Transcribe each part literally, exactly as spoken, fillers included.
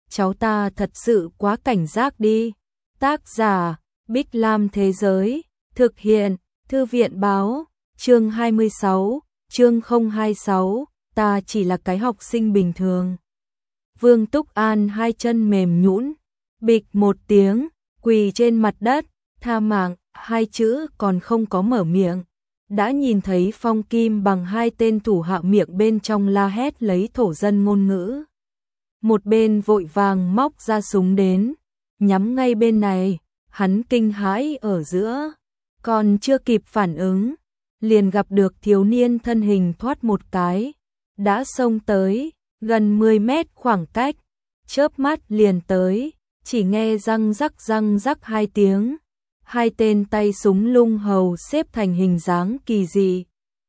cháu ta thật sự quá cảnh giác đi. Tác giả, Bích Lam Thế Giới, thực hiện, Thư viện Báo, chương hai mươi sáu, chương không hai sáu, ta chỉ là cái học sinh bình thường. Vương Túc An hai chân mềm nhũn, bịch một tiếng, quỳ trên mặt đất, tha mạng, hai chữ còn không có mở miệng. Đã nhìn thấy Phong Kim Bằng hai tên thủ hạ miệng bên trong la hét lấy thổ dân ngôn ngữ. Một bên vội vàng móc ra súng đến, nhắm ngay bên này, hắn kinh hãi ở giữa, còn chưa kịp phản ứng, liền gặp được thiếu niên thân hình thoát một cái, đã xông tới, gần mười mét khoảng cách, chớp mắt liền tới, chỉ nghe răng rắc răng rắc hai tiếng, hai tên tay súng lung hầu xếp thành hình dáng kỳ dị,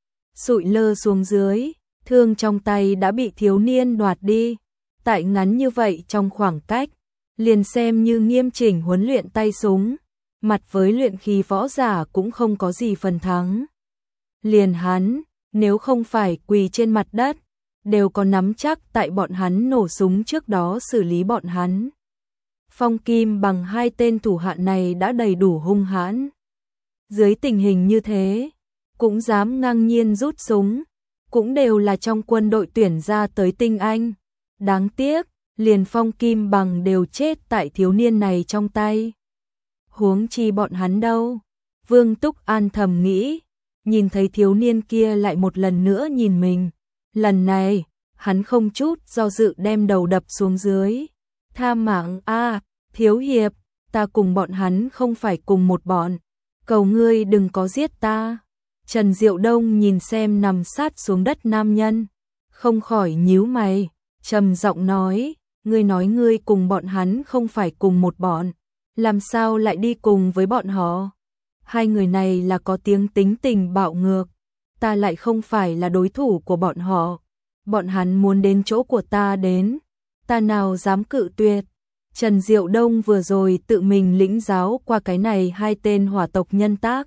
sụi lơ xuống dưới, thương trong tay đã bị thiếu niên đoạt đi. Tại ngắn như vậy trong khoảng cách, liền xem như nghiêm chỉnh huấn luyện tay súng, mặt với luyện khí võ giả cũng không có gì phần thắng. Liền hắn, nếu không phải quỳ trên mặt đất, đều có nắm chắc tại bọn hắn nổ súng trước đó xử lý bọn hắn. Phong Kim Bằng hai tên thủ hạ này đã đầy đủ hung hãn. Dưới tình hình như thế, cũng dám ngang nhiên rút súng, cũng đều là trong quân đội tuyển ra tới tinh anh. Đáng tiếc, liền Phong Kim Bằng đều chết tại thiếu niên này trong tay. Huống chi bọn hắn đâu? Vương Túc An thầm nghĩ, nhìn thấy thiếu niên kia lại một lần nữa nhìn mình. Lần này, hắn không chút do dự đem đầu đập xuống dưới. Tha mạng a, thiếu hiệp, ta cùng bọn hắn không phải cùng một bọn. Cầu ngươi đừng có giết ta. Trần Diệu Đông nhìn xem nằm sát xuống đất nam nhân, không khỏi nhíu mày. Trầm giọng nói, ngươi nói ngươi cùng bọn hắn không phải cùng một bọn, làm sao lại đi cùng với bọn họ? Hai người này là có tiếng tính tình bạo ngược, ta lại không phải là đối thủ của bọn họ. Bọn hắn muốn đến chỗ của ta đến, ta nào dám cự tuyệt. Trần Diệu Đông vừa rồi tự mình lĩnh giáo qua cái này hai tên hỏa tộc nhân tác.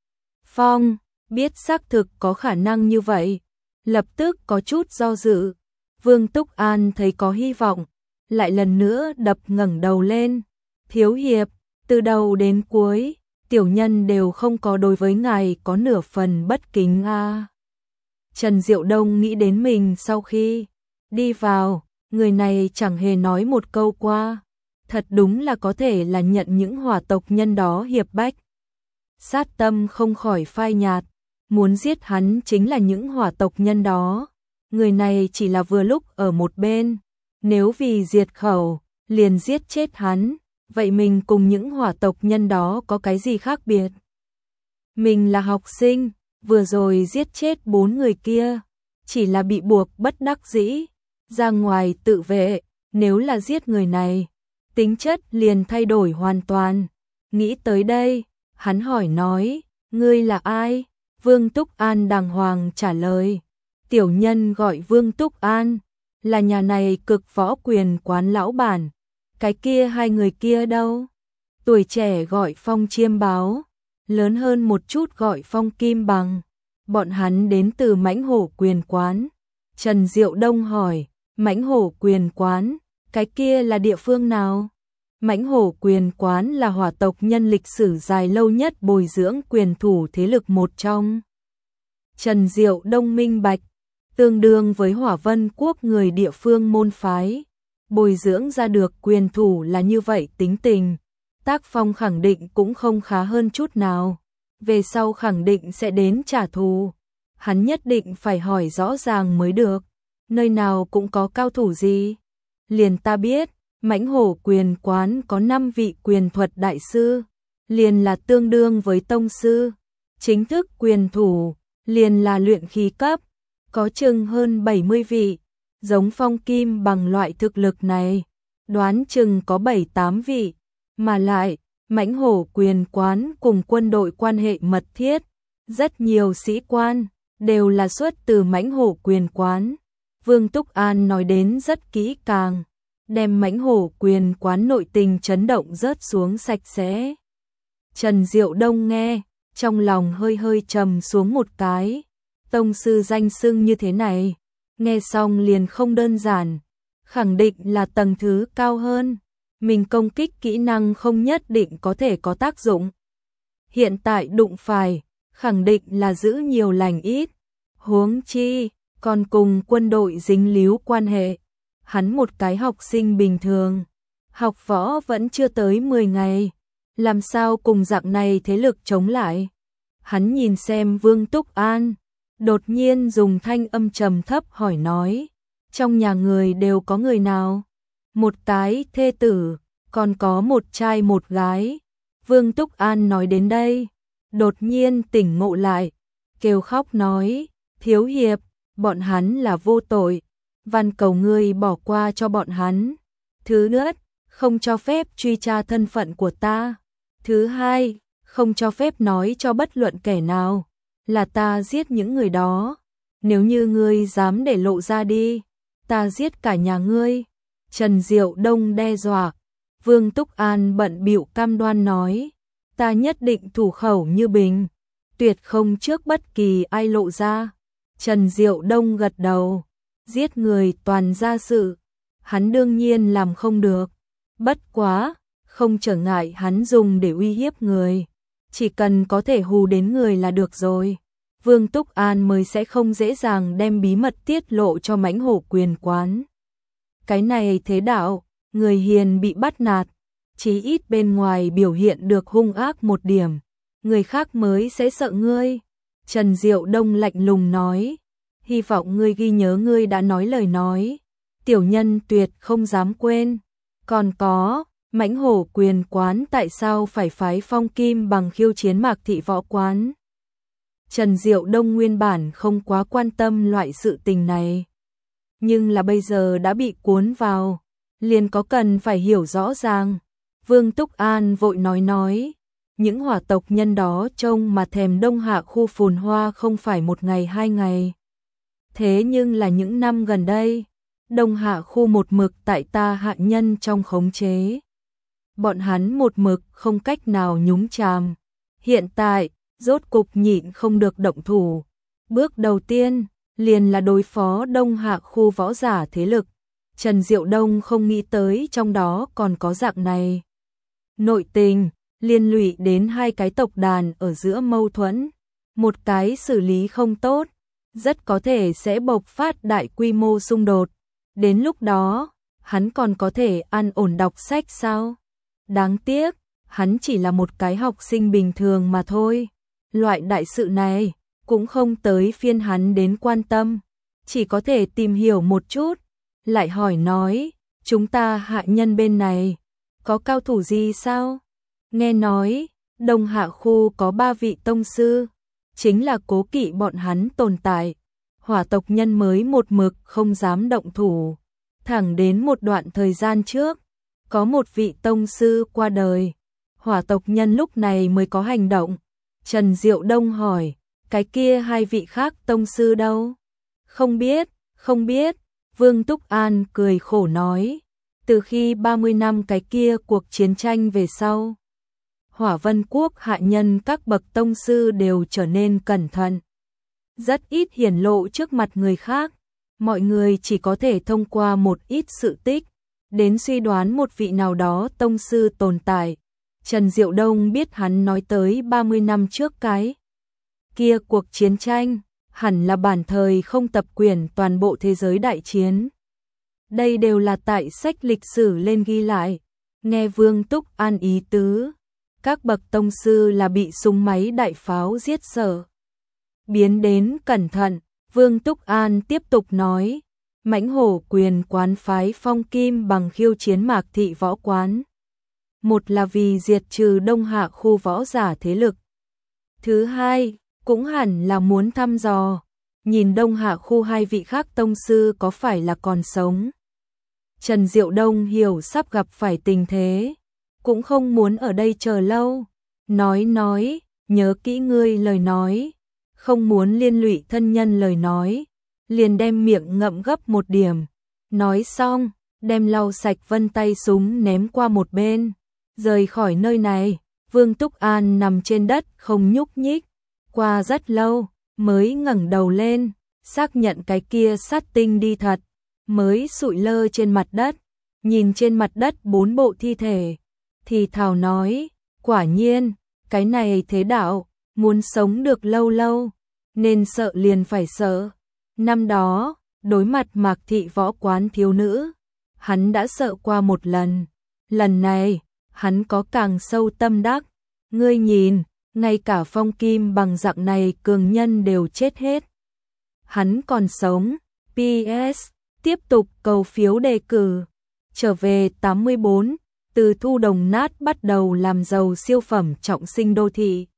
Phong, biết xác thực có khả năng như vậy, lập tức có chút do dự. Vương Túc An thấy có hy vọng, lại lần nữa đập ngẩng đầu lên. Thiếu hiệp, từ đầu đến cuối, tiểu nhân đều không có đối với ngài có nửa phần bất kính a. À. Trần Diệu Đông nghĩ đến mình sau khi đi vào, người này chẳng hề nói một câu qua. Thật đúng là có thể là nhận những hỏa tộc nhân đó hiệp bách. Sát tâm không khỏi phai nhạt, muốn giết hắn chính là những hỏa tộc nhân đó. Người này chỉ là vừa lúc ở một bên, nếu vì diệt khẩu, liền giết chết hắn, vậy mình cùng những hỏa tộc nhân đó có cái gì khác biệt? Mình là học sinh, vừa rồi giết chết bốn người kia, chỉ là bị buộc bất đắc dĩ, ra ngoài tự vệ, nếu là giết người này, tính chất liền thay đổi hoàn toàn. Nghĩ tới đây, hắn hỏi nói, ngươi là ai? Vương Túc An đàng hoàng trả lời. Tiểu nhân gọi Vương Túc An, là nhà này cực võ quyền quán lão bản. Cái kia hai người kia đâu? Tuổi trẻ gọi Phong Chiêm Báo, lớn hơn một chút gọi Phong Kim Bằng. Bọn hắn đến từ Mãnh Hổ Quyền Quán. Trần Diệu Đông hỏi, Mãnh Hổ Quyền Quán, cái kia là địa phương nào? Mãnh Hổ Quyền Quán là hỏa tộc nhân lịch sử dài lâu nhất bồi dưỡng quyền thủ thế lực một trong. Trần Diệu Đông minh bạch, tương đương với Hỏa Vân Quốc người địa phương môn phái, bồi dưỡng ra được quyền thủ là như vậy tính tình, tác phong khẳng định cũng không khá hơn chút nào, về sau khẳng định sẽ đến trả thù, hắn nhất định phải hỏi rõ ràng mới được, nơi nào cũng có cao thủ gì, liền ta biết, Mãnh Hổ Quyền Quán có năm vị quyền thuật đại sư, liền là tương đương với tông sư, chính thức quyền thủ, liền là luyện khí cấp. Có chừng hơn bảy mươi vị, giống Phong Kim Bằng loại thực lực này, đoán chừng có bảy tám vị, mà lại, Mãnh Hổ Quyền Quán cùng quân đội quan hệ mật thiết, rất nhiều sĩ quan, đều là xuất từ Mãnh Hổ Quyền Quán. Vương Túc An nói đến rất kỹ càng, đem Mãnh Hổ Quyền Quán nội tình chấn động rớt xuống sạch sẽ. Trần Diệu Đông nghe, trong lòng hơi hơi trầm xuống một cái. Tông sư danh xưng như thế này, nghe xong liền không đơn giản, khẳng định là tầng thứ cao hơn. Mình công kích kỹ năng không nhất định có thể có tác dụng. Hiện tại đụng phải, khẳng định là giữ nhiều lành ít. Huống chi, còn cùng quân đội dính líu quan hệ. Hắn một cái học sinh bình thường, học võ vẫn chưa tới mười ngày, làm sao cùng dạng này thế lực chống lại. Hắn nhìn xem Vương Túc An, đột nhiên dùng thanh âm trầm thấp hỏi nói, trong nhà người đều có người nào? Một cái thê tử, còn có một trai một gái. Vương Túc An nói đến đây, đột nhiên tỉnh ngộ lại, kêu khóc nói, thiếu hiệp, bọn hắn là vô tội, van cầu ngươi bỏ qua cho bọn hắn. Thứ nhất, không cho phép truy tra thân phận của ta. Thứ hai, không cho phép nói cho bất luận kẻ nào là ta giết những người đó. Nếu như ngươi dám để lộ ra đi, ta giết cả nhà ngươi. Trần Diệu Đông đe dọa. Vương Túc An bận bịu cam đoan nói, ta nhất định thủ khẩu như bình, tuyệt không trước bất kỳ ai lộ ra. Trần Diệu Đông gật đầu, giết người toàn gia sự, hắn đương nhiên làm không được. Bất quá, không trở ngại hắn dùng để uy hiếp người, chỉ cần có thể hù đến người là được rồi. Vương Túc An mới sẽ không dễ dàng đem bí mật tiết lộ cho mãnh hổ quyền quán. Cái này thế đạo, người hiền bị bắt nạt, chí ít bên ngoài biểu hiện được hung ác một điểm, người khác mới sẽ sợ ngươi. Trần Diệu Đông lạnh lùng nói, hy vọng ngươi ghi nhớ ngươi đã nói lời nói, tiểu nhân tuyệt không dám quên. Còn có, mãnh hổ quyền quán tại sao phải phái Phong Kim Bằng khiêu chiến Mạc Thị võ quán? Trần Diệu Đông nguyên bản không quá quan tâm loại sự tình này, nhưng là bây giờ đã bị cuốn vào, liền có cần phải hiểu rõ ràng. Vương Túc An vội nói nói, những hỏa tộc nhân đó trông mà thèm Đông Hạ khu phồn hoa không phải một ngày hai ngày. Thế nhưng là những năm gần đây, Đông Hạ khu một mực tại ta hạ nhân trong khống chế. Bọn hắn một mực không cách nào nhúng chàm. Hiện tại, rốt cục nhịn không được động thủ. Bước đầu tiên, liền là đối phó Đông Hạ khu võ giả thế lực. Trần Diệu Đông không nghĩ tới trong đó còn có dạng này nội tình, liên lụy đến hai cái tộc đàn ở giữa mâu thuẫn. Một cái xử lý không tốt, rất có thể sẽ bộc phát đại quy mô xung đột. Đến lúc đó, hắn còn có thể an ổn đọc sách sao? Đáng tiếc, hắn chỉ là một cái học sinh bình thường mà thôi. Loại đại sự này, cũng không tới phiên hắn đến quan tâm. Chỉ có thể tìm hiểu một chút, lại hỏi nói, chúng ta hạ nhân bên này, có cao thủ gì sao? Nghe nói, Đông Hạ khu có ba vị tông sư, chính là cố kỵ bọn hắn tồn tại. Hỏa tộc nhân mới một mực không dám động thủ. Thẳng đến một đoạn thời gian trước, có một vị tông sư qua đời. Hỏa tộc nhân lúc này mới có hành động. Trần Diệu Đông hỏi, cái kia hai vị khác tông sư đâu? Không biết, không biết. Vương Túc An cười khổ nói, từ khi ba mươi năm cái kia cuộc chiến tranh về sau, Hỏa Vân Quốc hạ nhân các bậc tông sư đều trở nên cẩn thận, rất ít hiển lộ trước mặt người khác. Mọi người chỉ có thể thông qua một ít sự tích đến suy đoán một vị nào đó tông sư tồn tại. Trần Diệu Đông biết hắn nói tới ba mươi năm trước cái kia cuộc chiến tranh, hẳn là bản thời không tập quyển toàn bộ thế giới đại chiến. Đây đều là tại sách lịch sử lên ghi lại. Nghe Vương Túc An ý tứ, các bậc tông sư là bị súng máy đại pháo giết sợ. Biến đến cẩn thận, Vương Túc An tiếp tục nói, mãnh hổ quyền quán phái Phong Kim Bằng khiêu chiến Mạc Thị võ quán. Một là vì diệt trừ Đông Hạ khu võ giả thế lực. Thứ hai, cũng hẳn là muốn thăm dò, nhìn Đông Hạ khu hai vị khác tông sư có phải là còn sống. Trần Diệu Đông hiểu sắp gặp phải tình thế, cũng không muốn ở đây chờ lâu. Nói nói, nhớ kỹ ngươi lời nói, không muốn liên lụy thân nhân lời nói, liền đem miệng ngậm gấp một điểm. Nói xong, đem lau sạch vân tay súng ném qua một bên, rời khỏi nơi này. Vương Túc An nằm trên đất không nhúc nhích, qua rất lâu mới ngẩng đầu lên, xác nhận cái kia sát tinh đi thật. mới sụi lơ trên mặt đất, nhìn trên mặt đất bốn bộ thi thể, thì thào nói, quả nhiên, cái này thế đạo, muốn sống được lâu lâu, nên sợ liền phải sợ. Năm đó, đối mặt Mạc Thị võ quán thiếu nữ, hắn đã sợ qua một lần, lần này, hắn có càng sâu tâm đắc, ngươi nhìn, ngay cả phong kim bằng dạng này cường nhân đều chết hết. Hắn còn sống, pê ét, tiếp tục cầu phiếu đề cử, trở về tám mươi bốn, từ thu đồng nát bắt đầu làm giàu siêu phẩm trọng sinh đô thị.